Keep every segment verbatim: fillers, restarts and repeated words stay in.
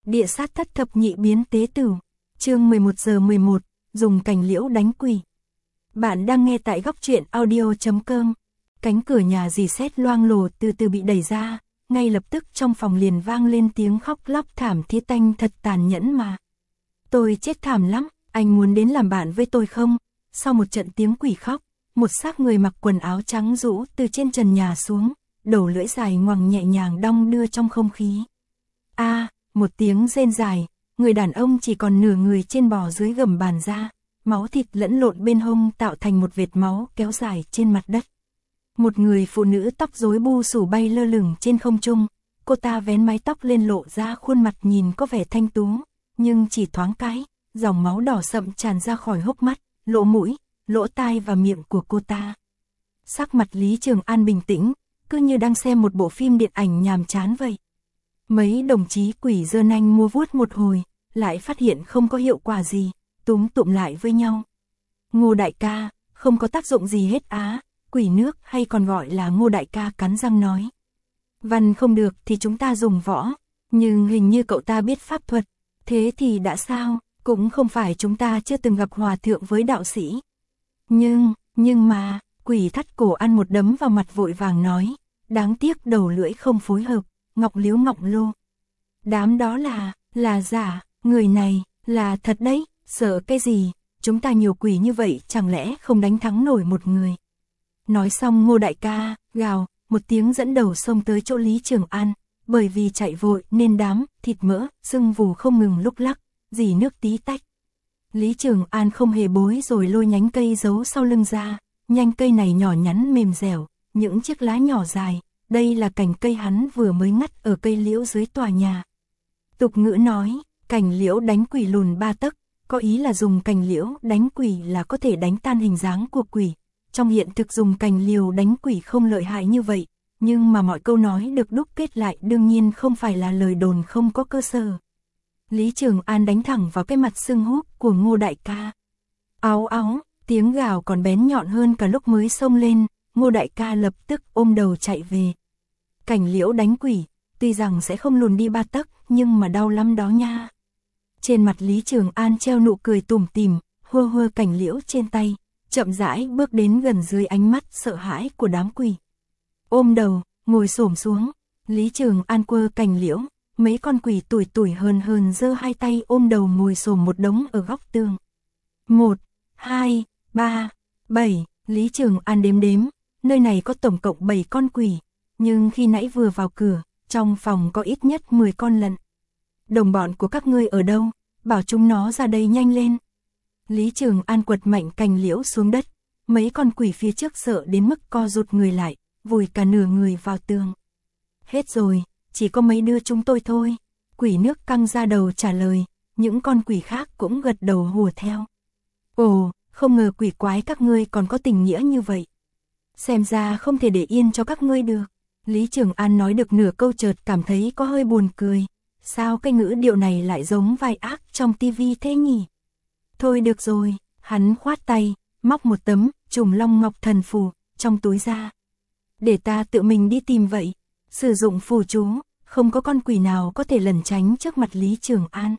Địa sát thất thập nhị biến tế tử. Chương mười một giờ mười một, dùng cành liễu đánh quỷ. Bạn đang nghe tại góc truyện audio chấm com. Cánh cửa nhà dì xét loang lổ từ từ bị đẩy ra, ngay lập tức trong phòng liền vang lên tiếng khóc lóc thảm thiết tanh thật tàn nhẫn mà. Tôi chết thảm lắm, anh muốn đến làm bạn với tôi không? Sau một trận tiếng quỷ khóc, một xác người mặc quần áo trắng rũ từ trên trần nhà xuống, đầu lưỡi dài ngoằng nhẹ nhàng đong đưa trong không khí. A, à, một tiếng rên dài, người đàn ông chỉ còn nửa người trên bò dưới gầm bàn ra, máu thịt lẫn lộn bên hông tạo thành một vệt máu kéo dài trên mặt đất. Một người phụ nữ tóc rối bu xù bay lơ lửng trên không trung, cô ta vén mái tóc lên lộ ra khuôn mặt nhìn có vẻ thanh tú, nhưng chỉ thoáng cái, dòng máu đỏ sậm tràn ra khỏi hốc mắt, lỗ mũi, lỗ tai và miệng của cô ta. Sắc mặt Lý Trường An bình tĩnh, cứ như đang xem một bộ phim điện ảnh nhàm chán vậy. Mấy đồng chí quỷ giơ nanh mua vuốt một hồi, lại phát hiện không có hiệu quả gì, túm tụm lại với nhau. Ngô đại ca, không có tác dụng gì hết á, quỷ nước hay còn gọi là Ngô đại ca cắn răng nói. Văn không được thì chúng ta dùng võ, nhưng hình như cậu ta biết pháp thuật, thế thì đã sao, cũng không phải chúng ta chưa từng gặp hòa thượng với đạo sĩ. Nhưng, nhưng mà, quỷ thắt cổ ăn một đấm vào mặt vội vàng nói, đáng tiếc đầu lưỡi không phối hợp, ngọc liếu ngọc lô. Đám đó là, là giả, người này, là thật đấy, sợ cái gì, chúng ta nhiều quỷ như vậy chẳng lẽ không đánh thắng nổi một người. Nói xong Ngô đại ca, gào, một tiếng dẫn đầu xông tới chỗ Lý Trường An, bởi vì chạy vội nên đám, thịt mỡ, sưng vù không ngừng lúc lắc, dì nước tí tách. Lý Trường An không hề bối rồi lôi nhánh cây giấu sau lưng ra, nhánh cây này nhỏ nhắn mềm dẻo, những chiếc lá nhỏ dài, đây là cành cây hắn vừa mới ngắt ở cây liễu dưới tòa nhà. Tục ngữ nói, cành liễu đánh quỷ lùn ba tấc, có ý là dùng cành liễu đánh quỷ là có thể đánh tan hình dáng của quỷ. Trong hiện thực dùng cành liễu đánh quỷ không lợi hại như vậy, nhưng mà mọi câu nói được đúc kết lại đương nhiên không phải là lời đồn không có cơ sở. Lý Trường An đánh thẳng vào cái mặt sưng húp của Ngô đại ca. Áo áo, tiếng gào còn bén nhọn hơn cả lúc mới xông lên, Ngô đại ca lập tức ôm đầu chạy về. Cành liễu đánh quỷ, tuy rằng sẽ không lùn đi ba tấc, nhưng mà đau lắm đó nha. Trên mặt Lý Trường An treo nụ cười tủm tỉm, hơ hơ cành liễu trên tay, chậm rãi bước đến gần dưới ánh mắt sợ hãi của đám quỷ. Ôm đầu, ngồi xổm xuống, Lý Trường An quơ cành liễu, mấy con quỷ tuổi tuổi hờn hờn giơ hai tay ôm đầu ngồi xổm một đống ở góc tường. Một, hai, ba, bảy, Lý Trường An đếm đếm, nơi này có tổng cộng bảy con quỷ, nhưng khi nãy vừa vào cửa, trong phòng có ít nhất mười con lận. Đồng bọn của các ngươi ở đâu, bảo chúng nó ra đây nhanh lên. Lý Trường An quật mạnh cành liễu xuống đất, mấy con quỷ phía trước sợ đến mức co rụt người lại, vùi cả nửa người vào tường. Hết rồi, chỉ có mấy đứa chúng tôi thôi. Quỷ nước căng ra đầu trả lời, những con quỷ khác cũng gật đầu hùa theo. Ồ, không ngờ quỷ quái các ngươi còn có tình nghĩa như vậy. Xem ra không thể để yên cho các ngươi được. Lý Trường An nói được nửa câu chợt cảm thấy có hơi buồn cười. Sao cái ngữ điệu này lại giống vai ác trong tivi thế nhỉ? Thôi được rồi, hắn khoát tay, móc một tấm trùng long ngọc thần phù trong túi ra. Để ta tự mình đi tìm vậy. Sử dụng phù chú, không có con quỷ nào có thể lẩn tránh trước mặt Lý Trường An.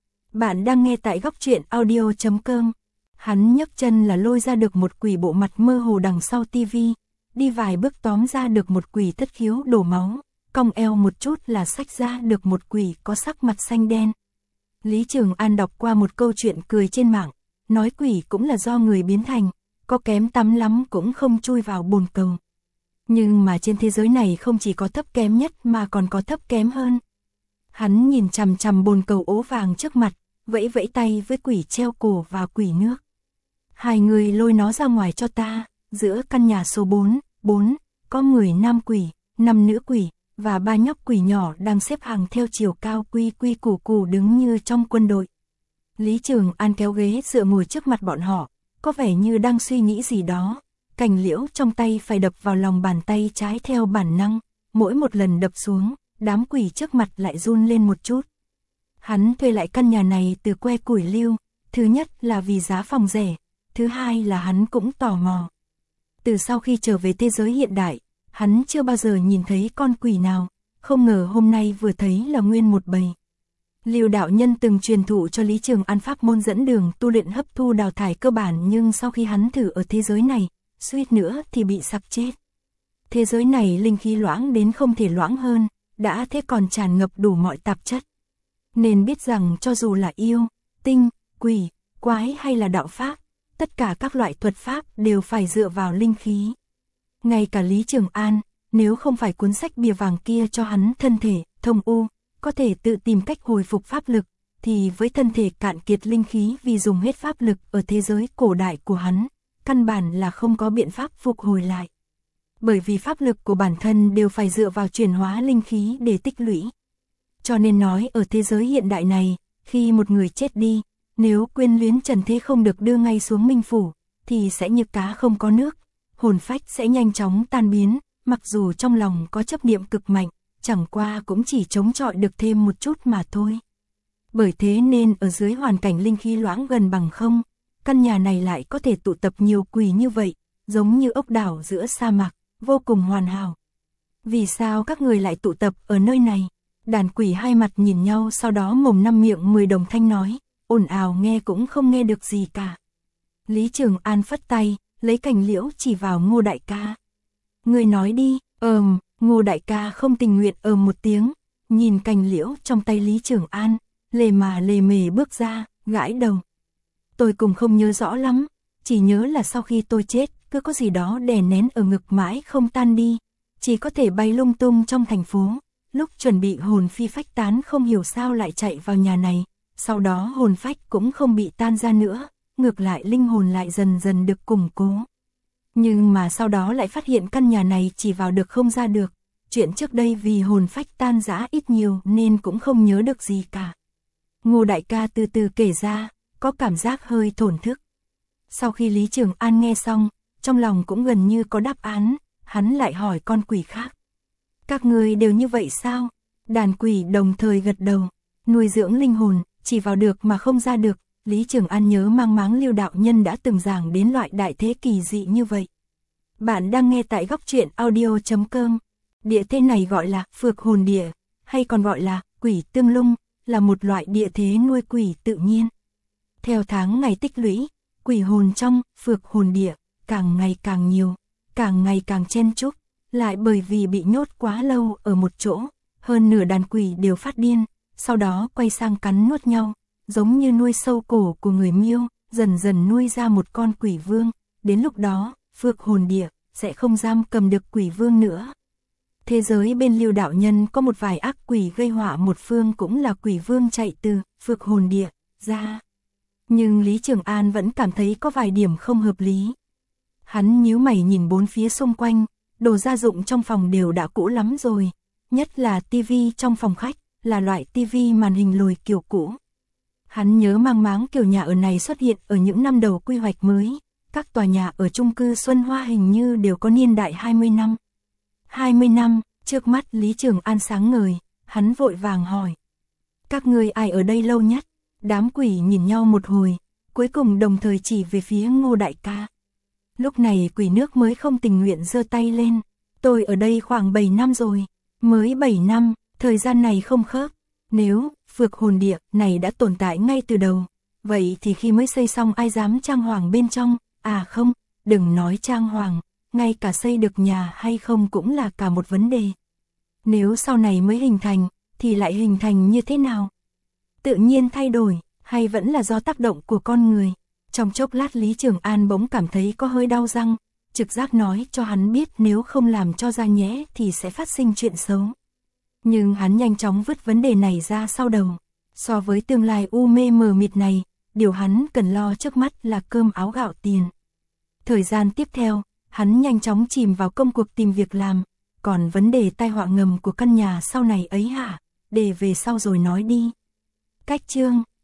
Bạn đang nghe tại góc truyện audio chấm com. Hắn nhấc chân là lôi ra được một quỷ bộ mặt mơ hồ đằng sau tivi, đi vài bước tóm ra được một quỷ thất khiếu đổ máu, cong eo một chút là xách ra được một quỷ có sắc mặt xanh đen. Lý Trường An đọc qua một câu chuyện cười trên mạng, nói quỷ cũng là do người biến thành, có kém tắm lắm cũng không chui vào bồn cầu. Nhưng mà trên thế giới này không chỉ có thấp kém nhất mà còn có thấp kém hơn. Hắn nhìn chằm chằm bồn cầu ố vàng trước mặt, vẫy vẫy tay với quỷ treo cổ và quỷ nước. Hai người lôi nó ra ngoài cho ta, giữa căn nhà số bốn, bốn, có mười nam quỷ, năm nữ quỷ, và ba nhóc quỷ nhỏ đang xếp hàng theo chiều cao quy quy củ củ đứng như trong quân đội. Lý Trường An kéo ghế dựa ngồi trước mặt bọn họ, có vẻ như đang suy nghĩ gì đó. Cành liễu trong tay phải đập vào lòng bàn tay trái theo bản năng, mỗi một lần đập xuống, đám quỷ trước mặt lại run lên một chút. Hắn thuê lại căn nhà này từ Que Củi Lưu, thứ nhất là vì giá phòng rẻ, thứ hai là hắn cũng tò mò. Từ sau khi trở về thế giới hiện đại, hắn chưa bao giờ nhìn thấy con quỷ nào, không ngờ hôm nay vừa thấy là nguyên một bầy. Lưu đạo nhân từng truyền thụ cho Lý Trường An pháp môn dẫn đường tu luyện hấp thu đào thải cơ bản, nhưng sau khi hắn thử ở thế giới này, suýt nữa thì bị sặc chết. Thế giới này linh khí loãng đến không thể loãng hơn, đã thế còn tràn ngập đủ mọi tạp chất. Nên biết rằng cho dù là yêu, tinh, quỷ, quái hay là đạo pháp, tất cả các loại thuật pháp đều phải dựa vào linh khí. Ngay cả Lý Trường An, nếu không phải cuốn sách bìa vàng kia cho hắn thân thể, thông u, có thể tự tìm cách hồi phục pháp lực, thì với thân thể cạn kiệt linh khí vì dùng hết pháp lực ở thế giới cổ đại của hắn, căn bản là không có biện pháp phục hồi lại. Bởi vì pháp lực của bản thân đều phải dựa vào chuyển hóa linh khí để tích lũy. Cho nên nói ở thế giới hiện đại này, khi một người chết đi, nếu quyến luyến trần thế không được đưa ngay xuống minh phủ, thì sẽ như cá không có nước, hồn phách sẽ nhanh chóng tan biến, mặc dù trong lòng có chấp niệm cực mạnh, chẳng qua cũng chỉ chống chọi được thêm một chút mà thôi. Bởi thế nên ở dưới hoàn cảnh linh khí loãng gần bằng không, căn nhà này lại có thể tụ tập nhiều quỷ như vậy, giống như ốc đảo giữa sa mạc, vô cùng hoàn hảo. Vì sao các người lại tụ tập ở nơi này? Đàn quỷ hai mặt nhìn nhau, sau đó mồm năm miệng mười đồng thanh nói, ồn ào nghe cũng không nghe được gì cả. Lý Trường An phất tay, lấy cành liễu chỉ vào Ngô đại ca. Người nói đi. Ờm, Ngô đại ca không tình nguyện ờm một tiếng, nhìn cành liễu trong tay Lý Trường An, lề mà lề mề bước ra, gãi đầu. Tôi cũng không nhớ rõ lắm, chỉ nhớ là sau khi tôi chết, cứ có gì đó đè nén ở ngực mãi không tan đi, chỉ có thể bay lung tung trong thành phố. Lúc chuẩn bị hồn phi phách tán không hiểu sao lại chạy vào nhà này, sau đó hồn phách cũng không bị tan ra nữa, ngược lại linh hồn lại dần dần được củng cố. Nhưng mà sau đó lại phát hiện căn nhà này chỉ vào được không ra được, chuyện trước đây vì hồn phách tan rã ít nhiều nên cũng không nhớ được gì cả. Ngô đại ca từ từ kể ra, có cảm giác hơi thổn thức. Sau khi Lý Trường An nghe xong, trong lòng cũng gần như có đáp án, hắn lại hỏi con quỷ khác. Các người đều như vậy sao? Đàn quỷ đồng thời gật đầu, nuôi dưỡng linh hồn, chỉ vào được mà không ra được. Lý Trường An nhớ mang máng Lưu đạo nhân đã từng giảng đến loại đại thế kỳ dị như vậy. Bạn đang nghe tại góc truyện audio chấm com. Địa thế này gọi là phược hồn địa, hay còn gọi là quỷ tương lung, là một loại địa thế nuôi quỷ tự nhiên. Theo tháng ngày tích lũy, quỷ hồn trong phược hồn địa càng ngày càng nhiều, càng ngày càng chen chúc, lại bởi vì bị nhốt quá lâu ở một chỗ, hơn nửa đàn quỷ đều phát điên, sau đó quay sang cắn nuốt nhau, giống như nuôi sâu cổ của người miêu, dần dần nuôi ra một con quỷ vương, đến lúc đó, phược hồn địa sẽ không giam cầm được quỷ vương nữa. Thế giới bên Lưu đạo nhân có một vài ác quỷ gây họa một phương, cũng là quỷ vương chạy từ phược hồn địa ra. Nhưng Lý Trường An vẫn cảm thấy có vài điểm không hợp lý. Hắn nhíu mày nhìn bốn phía xung quanh, đồ gia dụng trong phòng đều đã cũ lắm rồi, nhất là tivi trong phòng khách, là loại tivi màn hình lồi kiểu cũ. Hắn nhớ mang máng kiểu nhà ở này xuất hiện ở những năm đầu quy hoạch mới, các tòa nhà ở chung cư Xuân Hoa hình như đều có niên đại hai mươi năm. hai mươi năm, trước mắt Lý Trường An sáng ngời, hắn vội vàng hỏi. Các người ai ở đây lâu nhất? Đám quỷ nhìn nhau một hồi, cuối cùng đồng thời chỉ về phía Ngô đại ca. Lúc này quỷ nước mới không tình nguyện giơ tay lên. Tôi ở đây khoảng bảy năm rồi. Mới bảy năm, thời gian này không khớp. Nếu phược hồn địa này đã tồn tại ngay từ đầu, vậy thì khi mới xây xong ai dám trang hoàng bên trong? À không, đừng nói trang hoàng, ngay cả xây được nhà hay không cũng là cả một vấn đề. Nếu sau này mới hình thành, thì lại hình thành như thế nào? Tự nhiên thay đổi, hay vẫn là do tác động của con người? Trong chốc lát Lý Trường An bỗng cảm thấy có hơi đau răng, trực giác nói cho hắn biết nếu không làm cho ra nhẽ thì sẽ phát sinh chuyện xấu. Nhưng hắn nhanh chóng vứt vấn đề này ra sau đầu. So với tương lai u mê mờ mịt này, điều hắn cần lo trước mắt là cơm áo gạo tiền. Thời gian tiếp theo, hắn nhanh chóng chìm vào công cuộc tìm việc làm, còn vấn đề tai họa ngầm của căn nhà sau này ấy hả, để về sau rồi nói đi. Cách chương